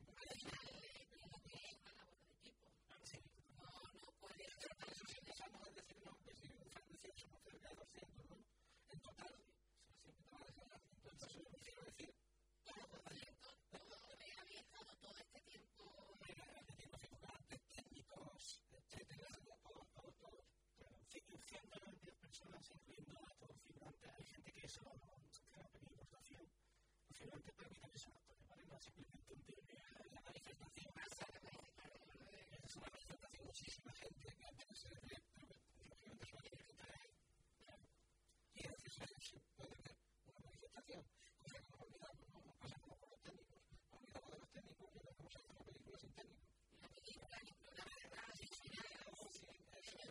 S3: Incluyendo a todo figurante, hay gente que eso crea pequeña ilustración. Los figurantes para mí también son actores, ¿vale? No simplemente un tío que la manifestación. Es una manifestación muchísima gente que antes se ve, pero lógicamente es una gente que trae. Y gracias a ellos se puede ver una manifestación. Cosa que no olvidamos, ¿no? Nos pasa como con los técnicos. Nos olvidamos de los técnicos y no vamos a hacer una película sin técnicos. La película, el programa de radio, sí, sí, eso es.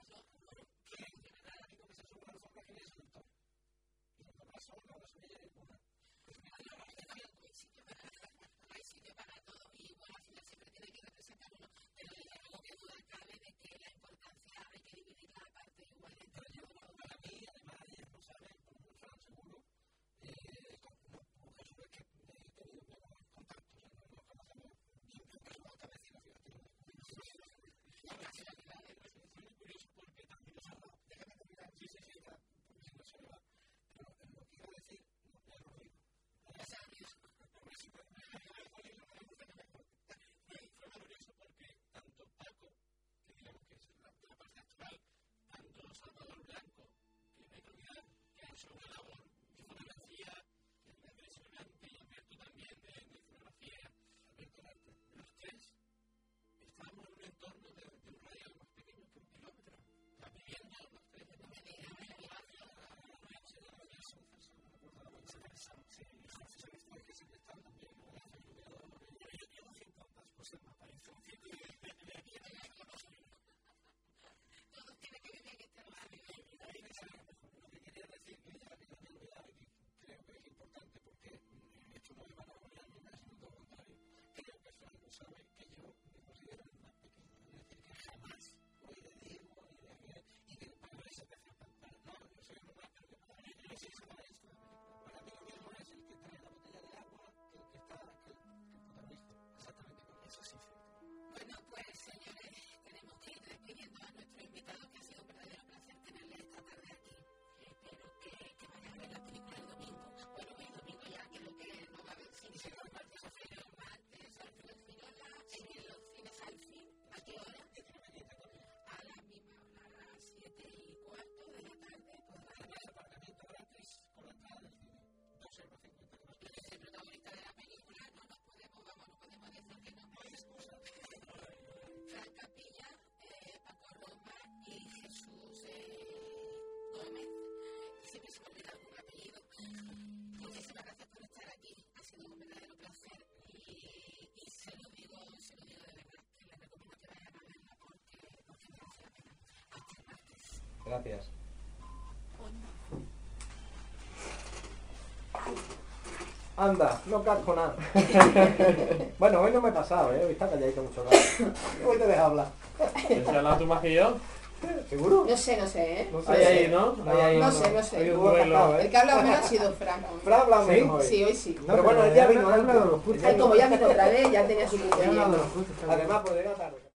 S3: Que es un tono. Y cuando pasó, no lo sabía ninguna. Pues mira, no, hay sitio para hay sitio para todo. Y bueno, al final siempre tiene que representar uno. Pero desde luego que duda cabe de que la importancia hay que dividirla aparte igual entre ellos. Para mí, además, ellos no saben, como no saben seguro, eh, con Jesús es que he tenido pocos contactos. O sea, no nos conocemos bien, pero somos hasta vecinos, fíjate. Es muy curioso porque también nos han dado. Déjame terminar. Sí, sí, sí, claro. No se le va, pero lo que iba a decir, no es lo rico. Es fue maravilloso porque tanto Paco, que digamos que es la, la parte actual, tanto Salvador Blanco, que no hay que olvidar que ha hecho una labor de fotografía impresionante, y Alberto también de, de fotografía, Alberto Arte, los tres estábamos en un entorno de, de un radio más pequeño que un kilómetro, la vivienda, los tres de la medida. Todos tienen que vivir en este barrio. Lo que quería decir que ya que no tengo idea y creo que es importante porque esto no me va a apoyar ni nada, sino todo lo contrario. Creo que Fernando sabe que yo me considero el más pequeño. Es decir, que jamás voy de Diego y de para esa especie de no, yo soy el más, pero que para mí no es eso, para esto. Para mí lo mismo es el que trae la botella de agua que el que está, que el protagonista. Exactamente, con eso sí. Bueno, pues señores, tenemos que ir despidiendo a nuestro invitado, que ha sido un verdadero placer tenerle esta tarde aquí. Espero que, que vayan a ver la película el domingo. Bueno, el domingo ya, que lo que no va a haber cine, será el martes o feria, el martes, al fin, al fin, en los cines al fin. ¿A qué hora? A la misma hora, a las siete y cuarto de la tarde. Pues además, aparcamiento gratis con la entrada del cine. dos euros cincuenta. Tú eres el protagonista de la película, no nos podemos, vamos, no podemos decir que no. No hay excusa. Fran Capilla, eh, Paco Roma y Jesús eh, Gómez. Siempre se me olvida algún apellido. Muchísimas gracias por estar aquí. Ha sido un verdadero placer y, y se lo digo, se lo digo de verdad, que les recomiendo que vayan a verla porque, porque merece la pena. Hasta el martes.
S4: Gracias. Anda, no casco nada. Bueno, hoy no me he pasado, ¿eh? Hoy está calladito mucho rato. Hoy te dejo hablar.
S2: ¿Has hablado tú más que yo?
S4: ¿Seguro?
S5: No sé, no sé, ¿eh?
S4: No sé.
S2: Ahí, ahí, ¿no?
S4: No,
S2: Ahí, ahí,
S5: no sé, no sé.
S4: Hoy
S2: Un
S4: hubo
S2: duelo.
S4: cascado, ¿eh?
S5: El que ha hablado menos ha sido Frank.
S4: Fran ha hablado
S5: ¿Sí?
S4: menos hoy.
S5: Sí, hoy sí.
S4: Pero bueno, él ya vino
S6: hablado de los
S4: antes.
S6: putos.
S5: Él, como ya vino otra vez, ya tenía su punto
S6: He hablado de
S5: lleno.
S6: los putos.
S4: Además, pues llega tarde.